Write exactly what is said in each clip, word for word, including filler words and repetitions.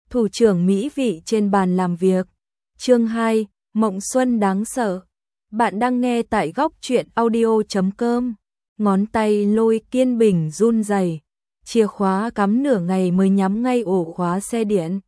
Thủ trưởng mỹ vị trên bàn làm việc. Chương hai, Mộng Xuân đáng sợ. Bạn đang nghe tại góc truyện audio chấm com. Ngón tay Lôi Kiên Bình run rẩy, chìa khóa cắm nửa ngày mới nhắm ngay ổ khóa xe điện.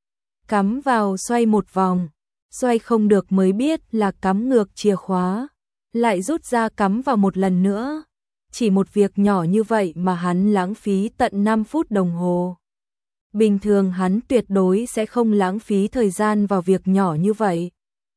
Cắm vào xoay một vòng, xoay không được mới biết là cắm ngược chìa khóa, lại rút ra cắm vào một lần nữa. Chỉ một việc nhỏ như vậy mà hắn lãng phí tận năm phút đồng hồ. Bình thường hắn tuyệt đối sẽ không lãng phí thời gian vào việc nhỏ như vậy.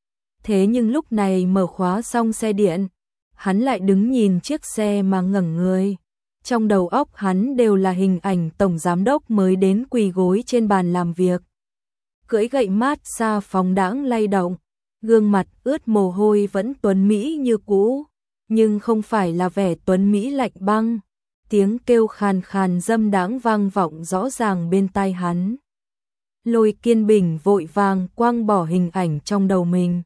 Thế nhưng lúc này mở khóa xong xe điện, hắn lại đứng nhìn chiếc xe mà ngẩn người. Trong đầu óc hắn đều là hình ảnh tổng giám đốc mới đến quỳ gối trên bàn làm việc, cưỡi gậy mát xa phóng đãng lay động, gương mặt ướt mồ hôi vẫn tuấn mỹ như cũ, nhưng không phải là vẻ tuấn mỹ lạnh băng. Tiếng kêu khàn khàn dâm đãng vang vọng rõ ràng bên tai hắn. Lôi Kiên Bình vội vàng quăng bỏ hình ảnh trong đầu mình.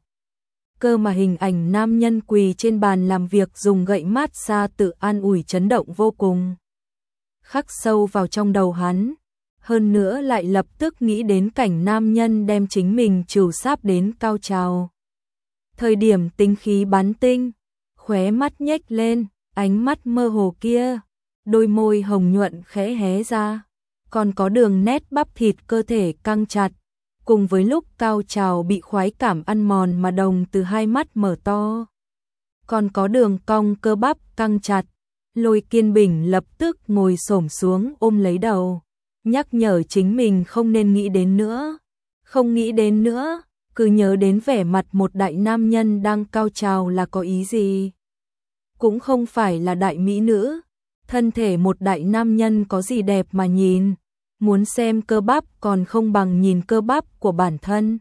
Cơ mà hình ảnh nam nhân quỳ trên bàn làm việc dùng gậy mát xa tự an ủi chấn động vô cùng, khắc sâu vào trong đầu hắn. Hơn nữa lại lập tức nghĩ đến cảnh nam nhân đem chính mình trừ sáp đến cao trào. Thời điểm tính khí bắn tinh, khóe mắt nhếch lên, ánh mắt mơ hồ kia, đôi môi hồng nhuận khẽ hé ra, còn có đường nét bắp thịt cơ thể căng chặt, cùng với lúc cao trào bị khoái cảm ăn mòn mà đồng từ hai mắt mở to, còn có đường cong cơ bắp căng chặt. Lôi Kiên Bình lập tức ngồi xổm xuống ôm lấy đầu, nhắc nhở chính mình không nên nghĩ đến nữa, không nghĩ đến nữa, cứ nhớ đến vẻ mặt một đại nam nhân đang cao trào là có ý gì. Cũng không phải là đại mỹ nữ, thân thể một đại nam nhân có gì đẹp mà nhìn, muốn xem cơ bắp còn không bằng nhìn cơ bắp của bản thân.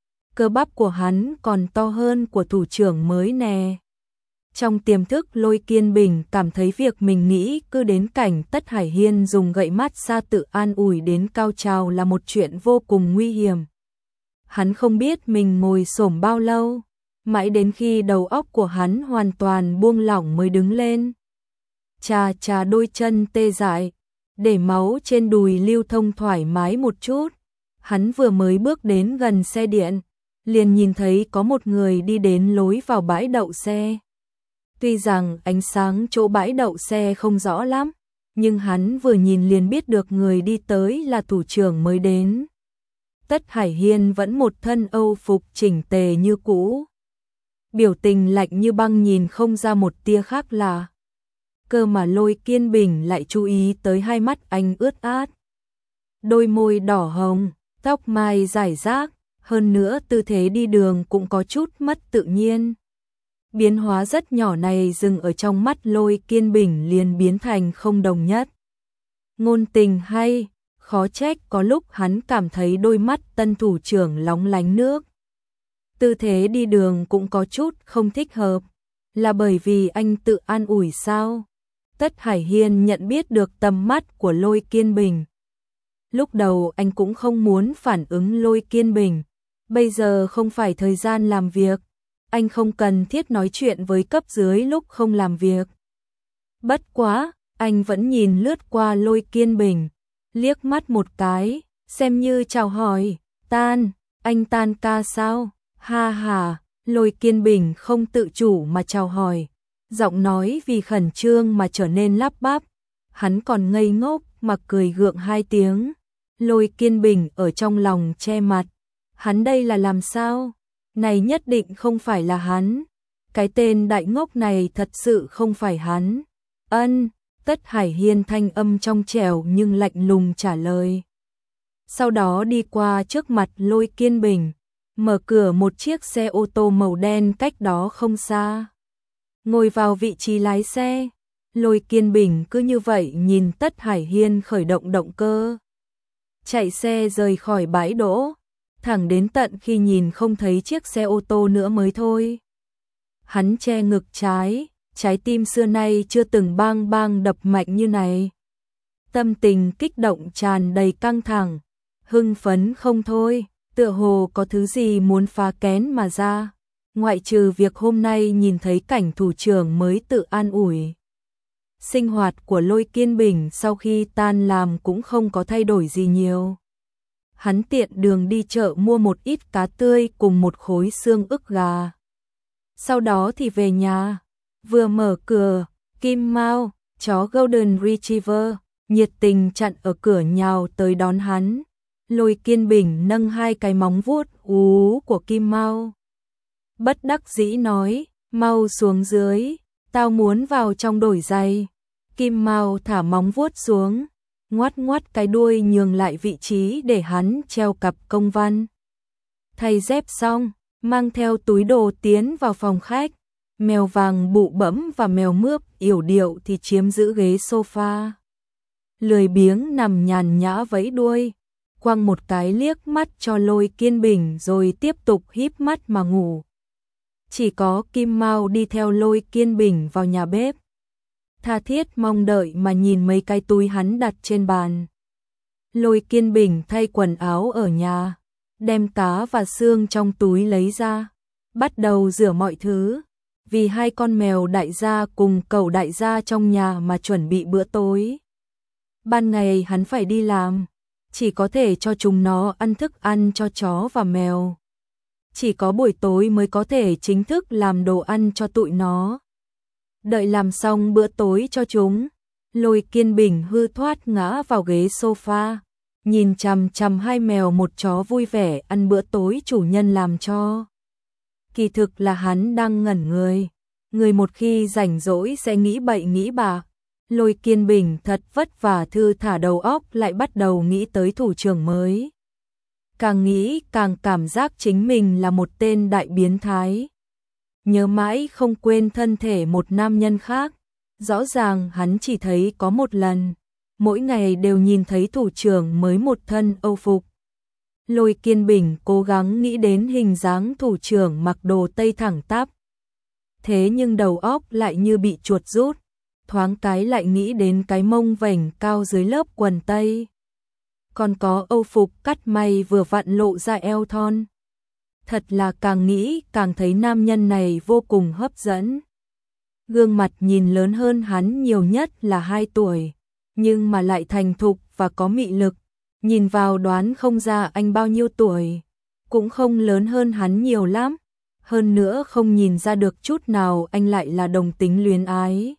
Cơ bắp của hắn còn to hơn của thủ trưởng mới nè. Trong tiềm thức Lôi Kiên Bình cảm thấy việc mình nghĩ cứ đến cảnh Tất Hải Hiên dùng gậy mát xa tự an ủi đến cao trào là một chuyện vô cùng nguy hiểm. Hắn không biết mình ngồi xổm bao lâu, mãi đến khi đầu óc của hắn hoàn toàn buông lỏng mới đứng lên. Chà chà đôi chân tê dại, để máu trên đùi lưu thông thoải mái một chút. Hắn vừa mới bước đến gần xe điện, liền nhìn thấy có một người đi đến lối vào bãi đậu xe. Tuy rằng ánh sáng chỗ bãi đậu xe không rõ lắm, nhưng hắn vừa nhìn liền biết được người đi tới là thủ trưởng mới đến. Tất Hải Hiên vẫn một thân âu phục chỉnh tề như cũ, biểu tình lạnh như băng, nhìn không ra một tia khác lạ. Cơ mà Lôi Kiên Bình lại chú ý tới hai mắt anh ướt át, đôi môi đỏ hồng, tóc mai rải rác, hơn nữa tư thế đi đường cũng có chút mất tự nhiên. Biến hóa rất nhỏ này dừng ở trong mắt Lôi Kiên Bình liền biến thành không đồng nhất. Ngôn tình hay, khó trách có lúc hắn cảm thấy đôi mắt tân thủ trưởng lóng lánh nước. Tư thế đi đường cũng có chút không thích hợp, là bởi vì anh tự an ủi sao? Tất Hải Hiên nhận biết được tầm mắt của Lôi Kiên Bình. Lúc đầu anh cũng không muốn phản ứng Lôi Kiên Bình, bây giờ không phải thời gian làm việc, anh không cần thiết nói chuyện với cấp dưới lúc không làm việc. Bất quá, anh vẫn nhìn lướt qua Lôi Kiên Bình, liếc mắt một cái, xem như chào hỏi. Tan, anh tan ca sao? Ha ha, Lôi Kiên Bình không tự chủ mà chào hỏi, giọng nói vì khẩn trương mà trở nên lắp bắp. Hắn còn ngây ngốc mà cười gượng hai tiếng. Lôi Kiên Bình ở trong lòng che mặt, hắn đây là làm sao? Này nhất định không phải là hắn. Cái tên đại ngốc này thật sự không phải hắn. Ân, Tất Hải Hiên thanh âm trong trẻo nhưng lạnh lùng trả lời. Sau đó đi qua trước mặt Lôi Kiên Bình, mở cửa một chiếc xe ô tô màu đen cách đó không xa. Ngồi vào vị trí lái xe, Lôi Kiên Bình cứ như vậy nhìn Tất Hải Hiên khởi động động cơ, chạy xe rời khỏi bãi đỗ, thẳng đến tận khi nhìn không thấy chiếc xe ô tô nữa mới thôi. Hắn che ngực trái, trái tim xưa nay chưa từng bang bang đập mạnh như này. Tâm tình kích động tràn đầy căng thẳng, hưng phấn không thôi, tựa hồ có thứ gì muốn phá kén mà ra. Ngoại trừ việc hôm nay nhìn thấy cảnh thủ trưởng mới tự an ủi. Sinh hoạt của Lôi Kiên Bình sau khi tan làm cũng không có thay đổi gì nhiều. hắn tiện đường đi chợ mua một ít cá tươi cùng một khối xương ức gà. Sau đó thì về nhà, vừa mở cửa, Kim Mao, chó Golden Retriever, nhiệt tình chặn ở cửa nhào tới đón hắn. Lôi Kiên Bình nâng hai cái móng vuốt ú của Kim Mao. Bất đắc dĩ nói, mau xuống dưới, tao muốn vào trong đổi giày. Kim Mao thả móng vuốt xuống, ngoắt ngoắt cái đuôi nhường lại vị trí để hắn treo cặp công văn. Thay dép xong, mang theo túi đồ tiến vào phòng khách. Mèo vàng bụ bẫm và mèo mướp yểu điệu thì chiếm giữ ghế sofa. Lười biếng nằm nhàn nhã vẫy đuôi, quăng một cái liếc mắt cho Lôi Kiên Bình rồi tiếp tục híp mắt mà ngủ. Chỉ có Kim Mao đi theo Lôi Kiên Bình vào nhà bếp, tha thiết mong đợi mà nhìn mấy cái túi hắn đặt trên bàn. Lôi Kiên Bình thay quần áo ở nhà, đem cá và xương trong túi lấy ra, bắt đầu rửa mọi thứ, vì hai con mèo đại gia cùng cẩu đại gia trong nhà mà chuẩn bị bữa tối. Ban ngày hắn phải đi làm, chỉ có thể cho chúng nó ăn thức ăn cho chó và mèo. Chỉ có buổi tối mới có thể chính thức làm đồ ăn cho tụi nó. Đợi làm xong bữa tối cho chúng, Lôi Kiên Bình hư thoát ngã vào ghế sofa, nhìn chằm chằm hai mèo một chó vui vẻ ăn bữa tối chủ nhân làm cho. Kỳ thực là hắn đang ngẩn người, người một khi rảnh rỗi sẽ nghĩ bậy nghĩ bạ. Lôi Kiên Bình thật vất vả thư thả đầu óc lại bắt đầu nghĩ tới thủ trưởng mới. Càng nghĩ càng cảm giác chính mình là một tên đại biến thái. Nhớ mãi không quên thân thể một nam nhân khác, rõ ràng hắn chỉ thấy có một lần, mỗi ngày đều nhìn thấy thủ trưởng mới một thân âu phục. Lôi Kiên Bình cố gắng nghĩ đến hình dáng thủ trưởng mặc đồ tây thẳng tắp. Thế nhưng đầu óc lại như bị chuột rút, thoáng cái lại nghĩ đến cái mông vành cao dưới lớp quần tây. Còn có âu phục cắt may vừa vặn lộ ra eo thon. Thật là càng nghĩ càng thấy nam nhân này vô cùng hấp dẫn. Gương mặt nhìn lớn hơn hắn nhiều nhất là hai tuổi, nhưng mà lại thành thục và có mị lực. Nhìn vào đoán không ra anh bao nhiêu tuổi, cũng không lớn hơn hắn nhiều lắm. Hơn nữa không nhìn ra được chút nào anh lại là đồng tính luyến ái.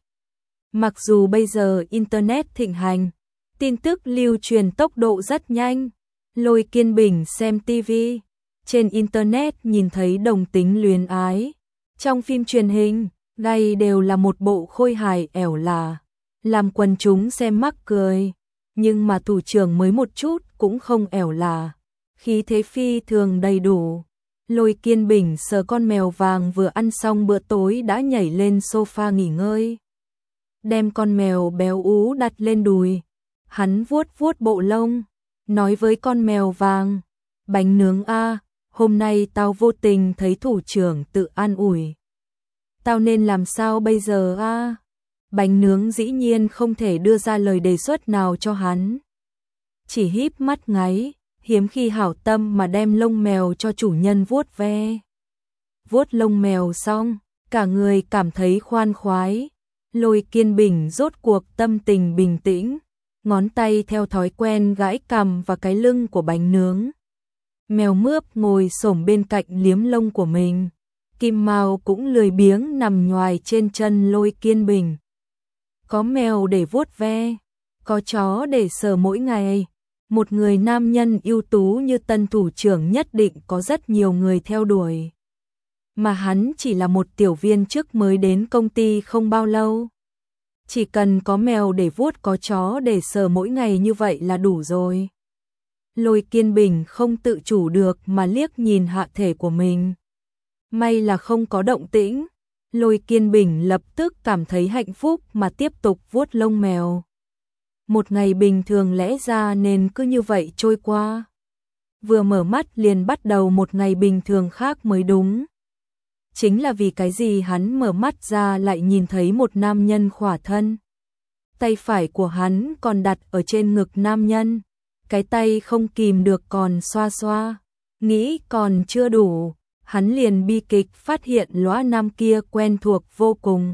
Mặc dù bây giờ Internet thịnh hành, tin tức lưu truyền tốc độ rất nhanh. Lôi Kiên Bình xem ti vi, trên Internet nhìn thấy đồng tính luyến ái. Trong phim truyền hình, gay đều là một bộ khôi hài ẻo lả, làm quần chúng xem mắc cười. Nhưng mà thủ trưởng mới một chút cũng không ẻo lả, khí thế phi thường đầy đủ. Lôi Kiên Bình sờ con mèo vàng vừa ăn xong bữa tối đã nhảy lên sofa nghỉ ngơi. Đem con mèo béo ú đặt lên đùi, hắn vuốt vuốt bộ lông, nói với con mèo vàng, bánh nướng a, hôm nay tao vô tình thấy thủ trưởng tự an ủi. Tao nên làm sao bây giờ a? Bánh nướng dĩ nhiên không thể đưa ra lời đề xuất nào cho hắn. Chỉ híp mắt ngáy, hiếm khi hảo tâm mà đem lông mèo cho chủ nhân vuốt ve. Vuốt lông mèo xong, cả người cảm thấy khoan khoái. Lôi Kiên Bình rốt cuộc tâm tình bình tĩnh, ngón tay theo thói quen gãi cằm và cái lưng của bánh nướng. Mèo mướp ngồi xổm bên cạnh liếm lông của mình. Kim Mao cũng lười biếng nằm nhoài trên chân Lôi Kiên Bình. Có mèo để vuốt ve, có chó để sờ mỗi ngày. Một người nam nhân ưu tú như tân thủ trưởng nhất định có rất nhiều người theo đuổi. Mà hắn chỉ là một tiểu viên chức mới đến công ty không bao lâu. Chỉ cần có mèo để vuốt có chó để sờ mỗi ngày như vậy là đủ rồi. Lôi Kiên Bình không tự chủ được mà liếc nhìn hạ thể của mình. May là không có động tĩnh. Lôi Kiên Bình lập tức cảm thấy hạnh phúc mà tiếp tục vuốt lông mèo. Một ngày bình thường lẽ ra nên cứ như vậy trôi qua. Vừa mở mắt liền bắt đầu một ngày bình thường khác mới đúng. Chính là vì cái gì hắn mở mắt ra lại nhìn thấy một nam nhân khỏa thân. Tay phải của hắn còn đặt ở trên ngực nam nhân. Cái tay không kìm được còn xoa xoa. Nghĩ còn chưa đủ, hắn liền bi kịch phát hiện lõa nam kia quen thuộc vô cùng.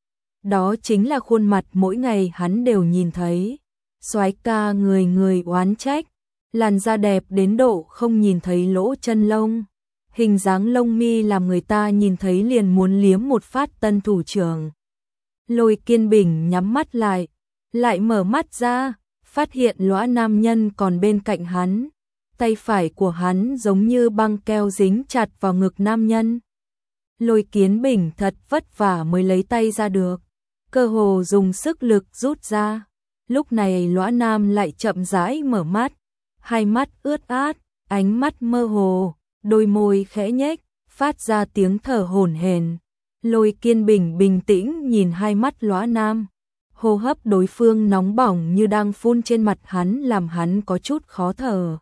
Đó chính là khuôn mặt mỗi ngày hắn đều nhìn thấy. Soái ca người người oán trách, làn da đẹp đến độ không nhìn thấy lỗ chân lông, hình dáng lông mi làm người ta nhìn thấy liền muốn liếm một phát. Tân thủ trưởng Lôi Kiên Bình nhắm mắt lại, lại mở mắt ra, phát hiện lõa nam nhân còn bên cạnh hắn, tay phải của hắn giống như băng keo dính chặt vào ngực nam nhân. Lôi Kiên Bình thật vất vả mới lấy tay ra được, cơ hồ dùng sức lực rút ra. Lúc này lõa nam lại chậm rãi mở mắt, hai mắt ướt át, ánh mắt mơ hồ, đôi môi khẽ nhếch, phát ra tiếng thở hổn hển. Lôi Kiên Bình bình tĩnh nhìn hai mắt lõa nam, hô hấp đối phương nóng bỏng như đang phun trên mặt hắn làm hắn có chút khó thở.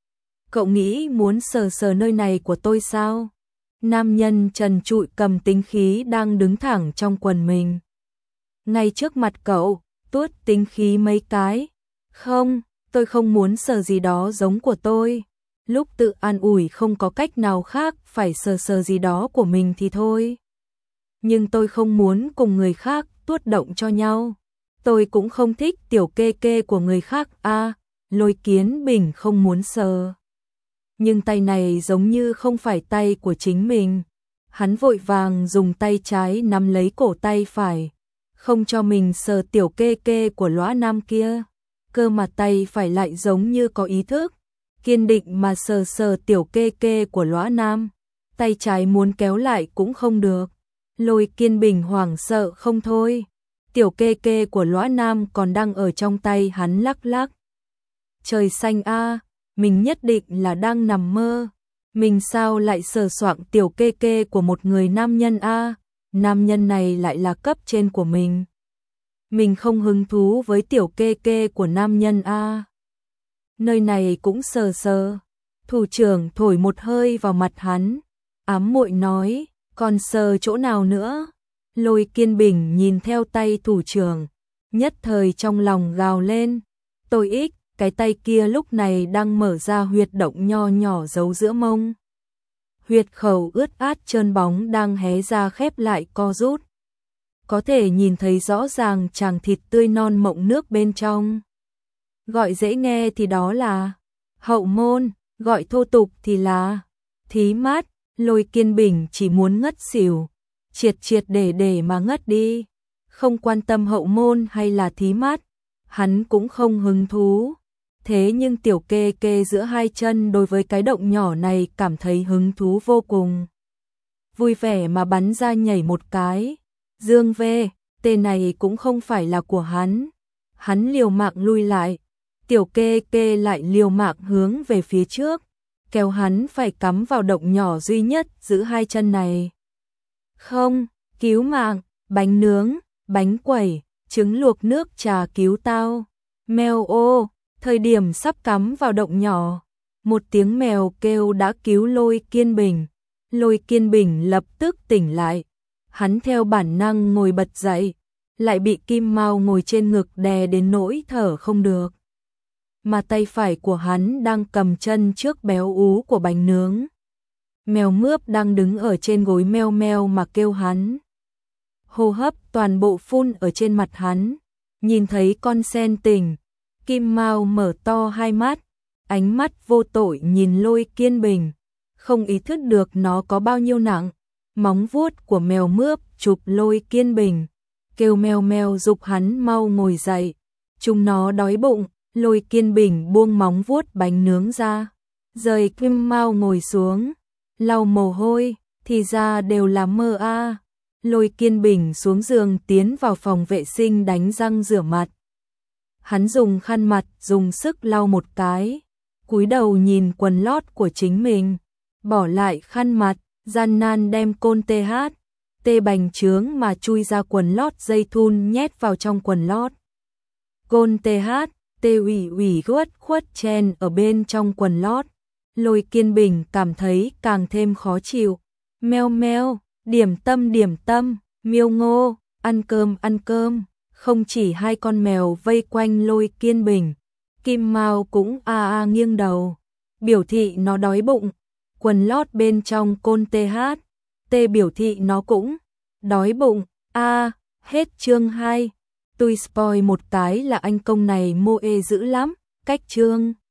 Cậu nghĩ muốn sờ sờ nơi này của tôi sao? Nam nhân trần trụi cầm tính khí đang đứng thẳng trong quần mình. Ngay trước mặt cậu, tuốt tính khí mấy cái. Không, tôi không muốn sờ gì đó giống của tôi. Lúc tự an ủi không có cách nào khác phải sờ sờ gì đó của mình thì thôi. Nhưng tôi không muốn cùng người khác tuốt động cho nhau. Tôi cũng không thích tiểu kê kê của người khác a. À, Lôi Kiên Bình không muốn sờ. Nhưng tay này giống như không phải tay của chính mình. Hắn vội vàng dùng tay trái nắm lấy cổ tay phải, không cho mình sờ tiểu kê kê của lõa nam kia. Cơ mà tay phải lại giống như có ý thức, kiên định mà sờ sờ tiểu kê kê của lõa nam. Tay trái muốn kéo lại cũng không được. Lôi Kiên Bình hoảng sợ không thôi. Tiểu kê kê của lõa nam còn đang ở trong tay hắn lắc lắc. Trời xanh a, mình nhất định là đang nằm mơ. Mình sao lại sờ soạng tiểu kê kê của một người nam nhân a? Nam nhân này lại là cấp trên của mình. Mình không hứng thú với tiểu kê kê của nam nhân a. Nơi này cũng sờ sờ. Thủ trưởng thổi một hơi vào mặt hắn, ám muội nói, còn sờ chỗ nào nữa? Lôi Kiên Bình nhìn theo tay thủ trưởng, nhất thời trong lòng gào lên. Tôi ích, cái tay kia lúc này đang mở ra huyệt động nho nhỏ giấu giữa mông. Huyệt khẩu ướt át trơn bóng đang hé ra khép lại co rút. Có thể nhìn thấy rõ ràng tràng thịt tươi non mọng nước bên trong. Gọi dễ nghe thì đó là hậu môn, gọi thô tục thì là thí mát. Lôi Kiên Bình chỉ muốn ngất xỉu, triệt triệt để để mà ngất đi. Không quan tâm hậu môn hay là thí mát, hắn cũng không hứng thú. Thế nhưng tiểu kê kê giữa hai chân đối với cái động nhỏ này cảm thấy hứng thú vô cùng. Vui vẻ mà bắn ra nhảy một cái. Dương về, tên này cũng không phải là của hắn. Hắn liều mạng lui lại. Tiểu kê kê lại liều mạng hướng về phía trước, kéo hắn phải cắm vào động nhỏ duy nhất giữ hai chân này. Không, cứu mạng, bánh nướng, bánh quẩy, trứng luộc nước trà cứu tao. Mèo ô, thời điểm sắp cắm vào động nhỏ, một tiếng mèo kêu đã cứu Lôi Kiên Bình. Lôi Kiên Bình lập tức tỉnh lại, hắn theo bản năng ngồi bật dậy, lại bị Kim Mao ngồi trên ngực đè đến nỗi thở không được. Mà tay phải của hắn đang cầm chân trước béo ú của bánh nướng. Mèo mướp đang đứng ở trên gối meo meo mà kêu hắn. Hô hấp toàn bộ phun ở trên mặt hắn. Nhìn thấy con sen tỉnh, Kim Mao mở to hai mắt, ánh mắt vô tội nhìn Lôi Kiên Bình, không ý thức được nó có bao nhiêu nặng. Móng vuốt của mèo mướp chụp Lôi Kiên Bình, kêu meo meo giục hắn mau ngồi dậy. Chúng nó đói bụng. Lôi Kiên Bình buông móng vuốt bánh nướng ra, rời Kim Mao ngồi xuống, lau mồ hôi, thì ra đều là mơ a. À. Lôi Kiên Bình xuống giường tiến vào phòng vệ sinh đánh răng rửa mặt. Hắn dùng khăn mặt dùng sức lau một cái, cúi đầu nhìn quần lót của chính mình, bỏ lại khăn mặt, gian nan đem côn tê hát, tê bành trướng mà chui ra quần lót dây thun nhét vào trong quần lót. Côn tê hát, tê ủy ủy khuất khuất chen ở bên trong quần lót. Lôi Kiên Bình cảm thấy càng thêm khó chịu. Meo meo, điểm tâm điểm tâm, miêu ngô, ăn cơm ăn cơm. Không chỉ hai con mèo vây quanh Lôi Kiên Bình, Kim Mao cũng a a nghiêng đầu, biểu thị nó đói bụng. Quần lót bên trong côn tê hát, tê biểu thị nó cũng đói bụng. A, hết chương hai. Tôi spoil một cái là anh công này mô ê dữ lắm, cách chương